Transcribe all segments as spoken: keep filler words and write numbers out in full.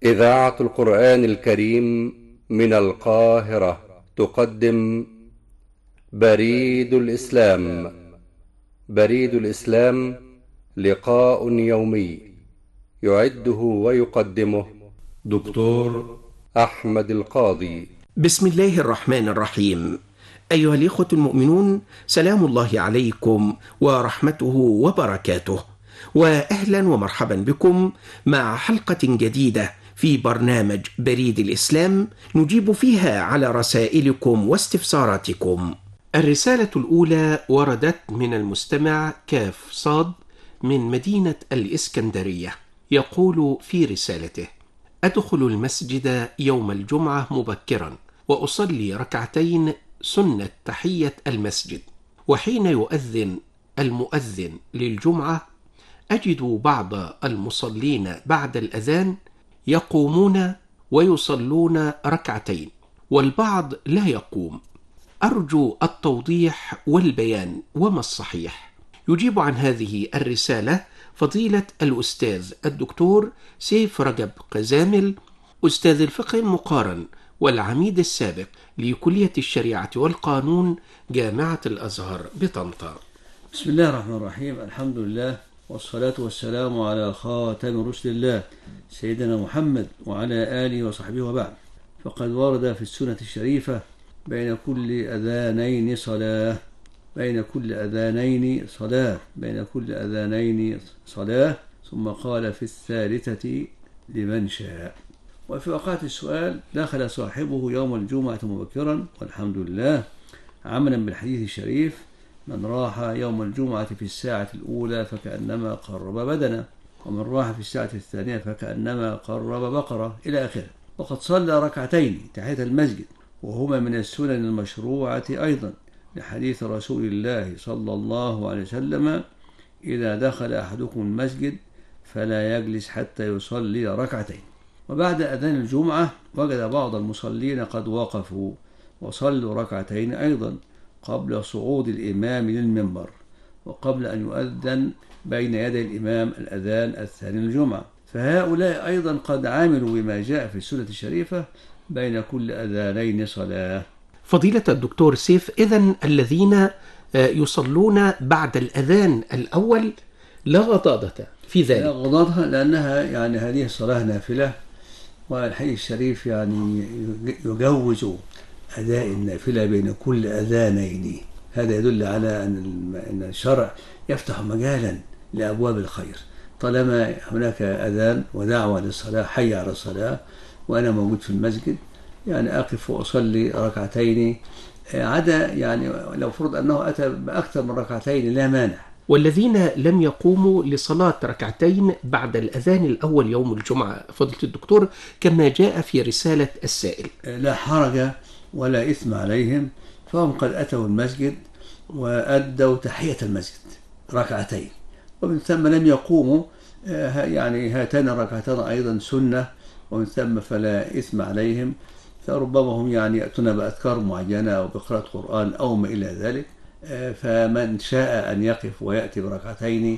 إذاعة القرآن الكريم من القاهرة تقدم بريد الإسلام. بريد الإسلام لقاء يومي يعده ويقدمه دكتور أحمد القاضي. بسم الله الرحمن الرحيم. أيها الإخوة المؤمنون، سلام الله عليكم ورحمته وبركاته، وأهلا ومرحبا بكم مع حلقة جديدة في برنامج بريد الإسلام نجيب فيها على رسائلكم واستفساراتكم. الرسالة الأولى وردت من المستمع كاف صاد من مدينة الإسكندرية، يقول في رسالته: أدخل المسجد يوم الجمعة مبكرا وأصلي ركعتين سنة تحية المسجد، وحين يؤذن المؤذن للجمعة أجد بعض المصلين بعد الأذان يقومون ويصلون ركعتين، والبعض لا يقوم. أرجو التوضيح والبيان، وما الصحيح؟ يجيب عن هذه الرسالة فضيلة الأستاذ الدكتور سيف رجب قزامل، أستاذ الفقه المقارن والعميد السابق لكلية الشريعة والقانون جامعة الأزهر بطنطا. بسم الله الرحمن الرحيم. الحمد لله والصلاة والسلام على خاتم رسل الله سيدنا محمد وعلى آله وصحبه وبعد. فقد ورد في السنة الشريفة بين كل أذانين صلاة بين كل أذانين صلاة بين كل أذانين صلاة ثم قال في الثالثة لمن شاء. وفي وقت السؤال دخل صاحبه يوم الجمعة مبكرا والحمد لله، عملا بالحديث الشريف: من راح يوم الجمعة في الساعة الأولى فكأنما قرب بدنه، ومن راح في الساعة الثانية فكأنما قرب بقرة، إلى آخره. وقد صلى ركعتين تحية المسجد، وهما من السنن المشروعة أيضا، لحديث رسول الله صلى الله عليه وسلم: إذا دخل أحدكم المسجد فلا يجلس حتى يصلي ركعتين. وبعد أذان الجمعة وجد بعض المصلين قد وقفوا وصلوا ركعتين أيضا قبل صعود الإمام للمنبر، وقبل أن يؤذن بين يدي الإمام الأذان الثاني للجمعة. فهؤلاء أيضا قد عاملوا بما جاء في السنة الشريفة: بين كل أذانين صلاة. فضيلة الدكتور سيف، إذن الذين يصلون بعد الأذان الأول لا غضاضة في ذلك؟ لا غضاضة، لأنها يعني هذه الصلاة نافلة، والحديث الشريف يعني يجوز أداء النافلة بين كل أذانين. هذا يدل على أن الشرع يفتح مجالا لأبواب الخير، طالما هناك أذان ودعوة للصلاة، حي على الصلاة، وأنا موجود في المسجد، يعني أقف وأصلي ركعتين، عدا يعني لو فرض أنه أتى بأكثر من ركعتين لا مانع. والذين لم يقوموا لصلاة ركعتين بعد الأذان الأول يوم الجمعة فضيلة الدكتور كما جاء في رسالة السائل: لا حرج ولا إثم عليهم، فهم قد أتوا المسجد وأدوا تحية المسجد ركعتين، ومن ثم لم يقوموا، يعني هاتان الركعتان أيضا سنة، ومن ثم فلا إثم عليهم. فربما هم يعني يأتون بأذكار معينة أو بقراءة قرآن أو ما إلى ذلك، فمن شاء أن يقف ويأتي بركعتين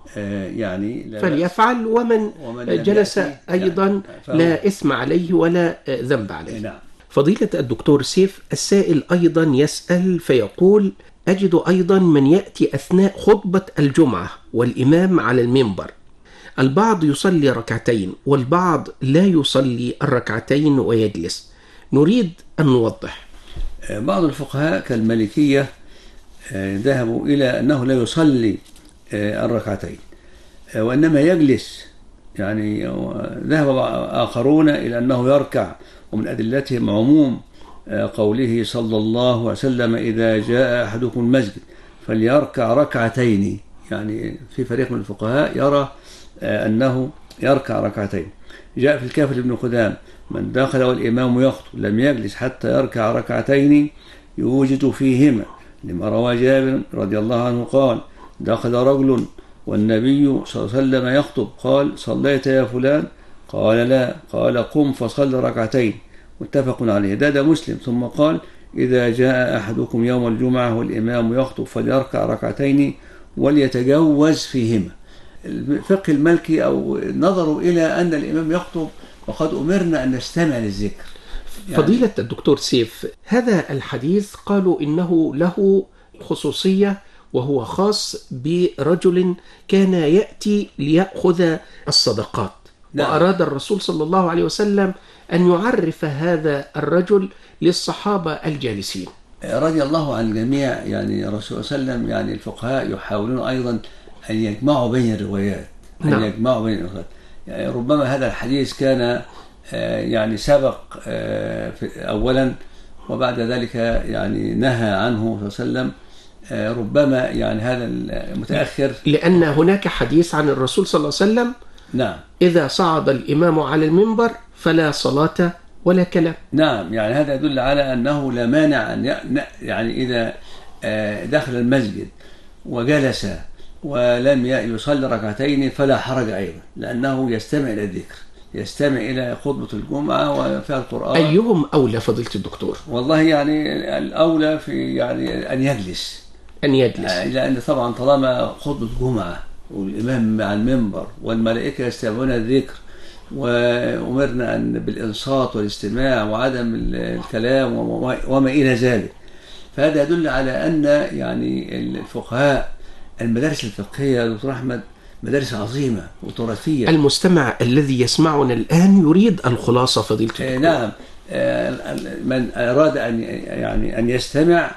يعني فليفعل، ومن, ومن جلس أيضا يعني لا إثم عليه ولا ذنب عليه. نعم. فضيلة الدكتور سيف، السائل أيضا يسأل فيقول: أجد أيضا من يأتي أثناء خطبة الجمعة والإمام على المنبر، البعض يصلي ركعتين والبعض لا يصلي الركعتين ويجلس، نريد أن نوضح. بعض الفقهاء كالمالكية ذهبوا إلى أنه لا يصلي الركعتين وإنما يجلس، يعني ذهب آخرون إلى أنه يركع، ومن أدلتهم عموم قوله صلى الله عليه وسلم: إذا جاء أحدكم المسجد فليركع ركعتين. يعني في فريق من الفقهاء يرى أنه يركع ركعتين. جاء في الكافي لابن قدام: من دخل والإمام يخطب لم يجلس حتى يركع ركعتين يوجد فيهما، لما روى جابر رضي الله عنه قال: دخل رجل والنبي صلى الله عليه وسلم يخطب، قال: صليت يا فلان؟ قال: لا. قال: قم فصل ركعتين، متفق عليه. ده ده مسلم. ثم قال: إذا جاء أحدكم يوم الجمعة والإمام يخطب فليركع ركعتين وليتجوز فيهما. الفقه المالكي أو نظروا إلى أن الإمام يخطب وقد أمرنا أن نستمع للذكر. يعني فضيلة الدكتور سيف، هذا الحديث قالوا إنه له خصوصية، وهو خاص برجل كان يأتي ليأخذ الصدقات. نعم. وأراد الرسول صلى الله عليه وسلم أن يعرف هذا الرجل للصحابة الجالسين رضي الله عن الجميع. يعني الرسول صلى الله عليه وسلم، يعني الفقهاء يحاولون أيضا أن يجمعوا بين الروايات، أن نعم. يجمعوا بين الروايات. يعني ربما هذا الحديث كان يعني سبق أولا، وبعد ذلك يعني نهى عنه صلى الله عليه وسلم، ربما يعني هذا المتأخر، لأن هناك حديث عن الرسول صلى الله عليه وسلم نعم إذا صعد الإمام على المنبر فلا صلاة ولا كلام. نعم، يعني هذا يدل على أنه لا مانع أن يعني إذا دخل المسجد وجلس ولم يصلي ركعتين فلا حرج أيضا، لأنه يستمع إلى الذكر، يستمع إلى خطبة الجمعة وفيها القرآن. أيهم أولى فضيلة الدكتور؟ والله يعني الأولى في يعني أن يجلس أن يجلس لأن طبعا طالما خطبة جمعة والإمام مع المنبر والملائكة يستمعون الذكر، وأمرنا أن بالإنصات والاستماع وعدم الكلام وما إلى ذلك، فهذا يدل على أن يعني الفقهاء المدارس الفقهية دكتور أحمد مدارس عظيمة وتراثية. المستمع الذي يسمعنا الآن يريد الخلاصة فضيلة الدكتور. نعم، من أراد أن يعني أن يستمع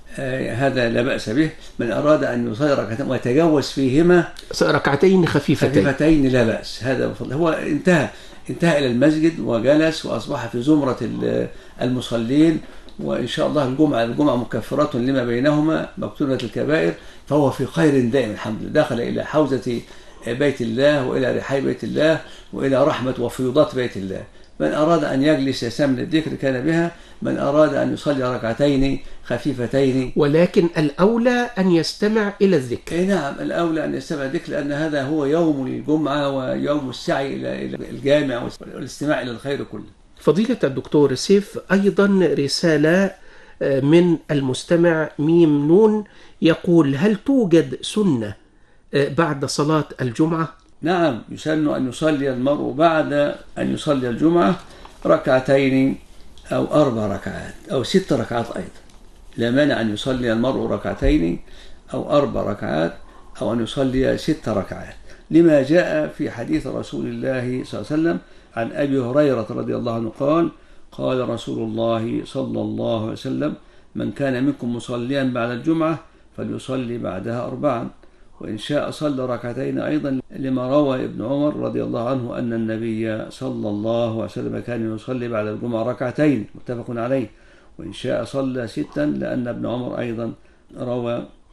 هذا لا بأس به، من أراد أن يصلي ركعتين ويتجوز فيهما ركعتين خفيفتين خفيفتين لا بأس، هذا بفضل. هو انتهى انتهى إلى المسجد وجلس وأصبح في زمرة المصلين، وإن شاء الله الجمعة الجمعة مكفرة لما بينهما مكتوبة الكبائر، فهو في خير دائم الحمد لله، دخل إلى حوزة بيت الله وإلى رحاب بيت الله وإلى رحمة وفيوضات بيت الله. من أراد أن يجلس يستمع الذكر كان بها، من أراد أن يصلي ركعتين خفيفتين، ولكن الأولى أن يستمع إلى الذكر. إيه نعم، الأولى أن يستمع الذكر، لأن هذا هو يوم الجمعة ويوم السعي إلى الجامع والاستماع إلى الخير كله. فضيلة الدكتور سيف، أيضا رسالة من المستمع ميم نون يقول: هل توجد سنة بعد صلاة الجمعة؟ نعم، يسن أن يصلي المرء بعد أن يصلي الجمعة ركعتين أو أربع ركعات أو ست ركعات أيضا، لا مانع أن يصلي المرء ركعتين أو أربع ركعات أو أن يصلي ست ركعات، لما جاء في حديث رسول الله صلى الله عليه وسلم عن أبي هريرة رضي الله عنه قال: قال رسول الله صلى الله عليه وسلم: من كان منكم مصليا بعد الجمعة فليصلي بعدها أربعا، وإن شاء صلى ركعتين أيضا، لما روى ابن عمر رضي الله عنه أن النبي صلى الله عليه وسلم كان يصلي بعد الجمعة ركعتين، متفق عليه، وإن شاء صلى ستا، لأن ابن عمر أيضا روى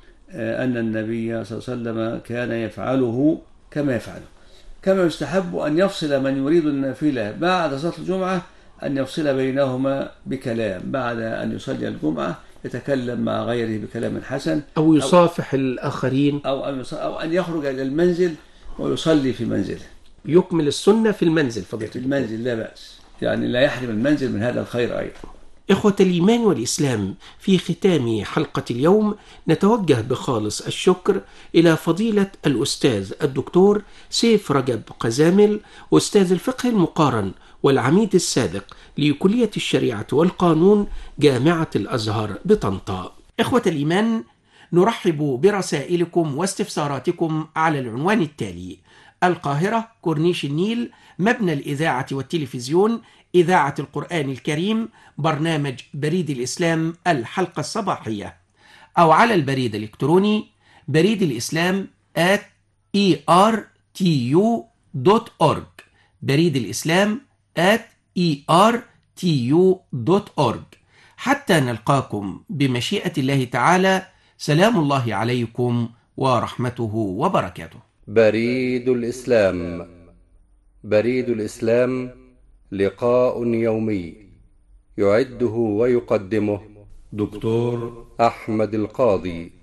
أن النبي صلى الله عليه وسلم كان يفعله كما يفعله. كما يستحب أن يفصل من يريد النافلة بعد صلاة الجمعة، أن يفصل بينهما بكلام، بعد أن يصلي الجمعة يتكلم مع غيره بكلام حسن، أو يصافح أو الآخرين، أو أن, أو أن يخرج إلى المنزل ويصلي في منزله، يكمل السنة في المنزل. فضيلة في المنزل لا بأس، يعني لا يحرم المنزل من هذا الخير أيضا. إخوة الإيمان والإسلام، في ختام حلقة اليوم نتوجه بخالص الشكر إلى فضيلة الأستاذ الدكتور سيف رجب قزامل، أستاذ الفقه المقارن والعميد السابق لكلية الشريعة والقانون جامعة الأزهر بطنطا. إخوة الإيمان، نرحب برسائلكم واستفساراتكم على العنوان التالي: القاهرة، كورنيش النيل، مبنى الإذاعة والتلفزيون، إذاعة القرآن الكريم، برنامج بريد الإسلام الحلقة الصباحية، أو على البريد الإلكتروني بريد الإسلام at e r t u dot org، بريد الإسلام at e r t u dot org. حتى نلقاكم بمشيئة الله تعالى، سلام الله عليكم ورحمته وبركاته. بريد الإسلام. بريد الإسلام لقاء يومي يعده ويقدمه دكتور أحمد القاضي.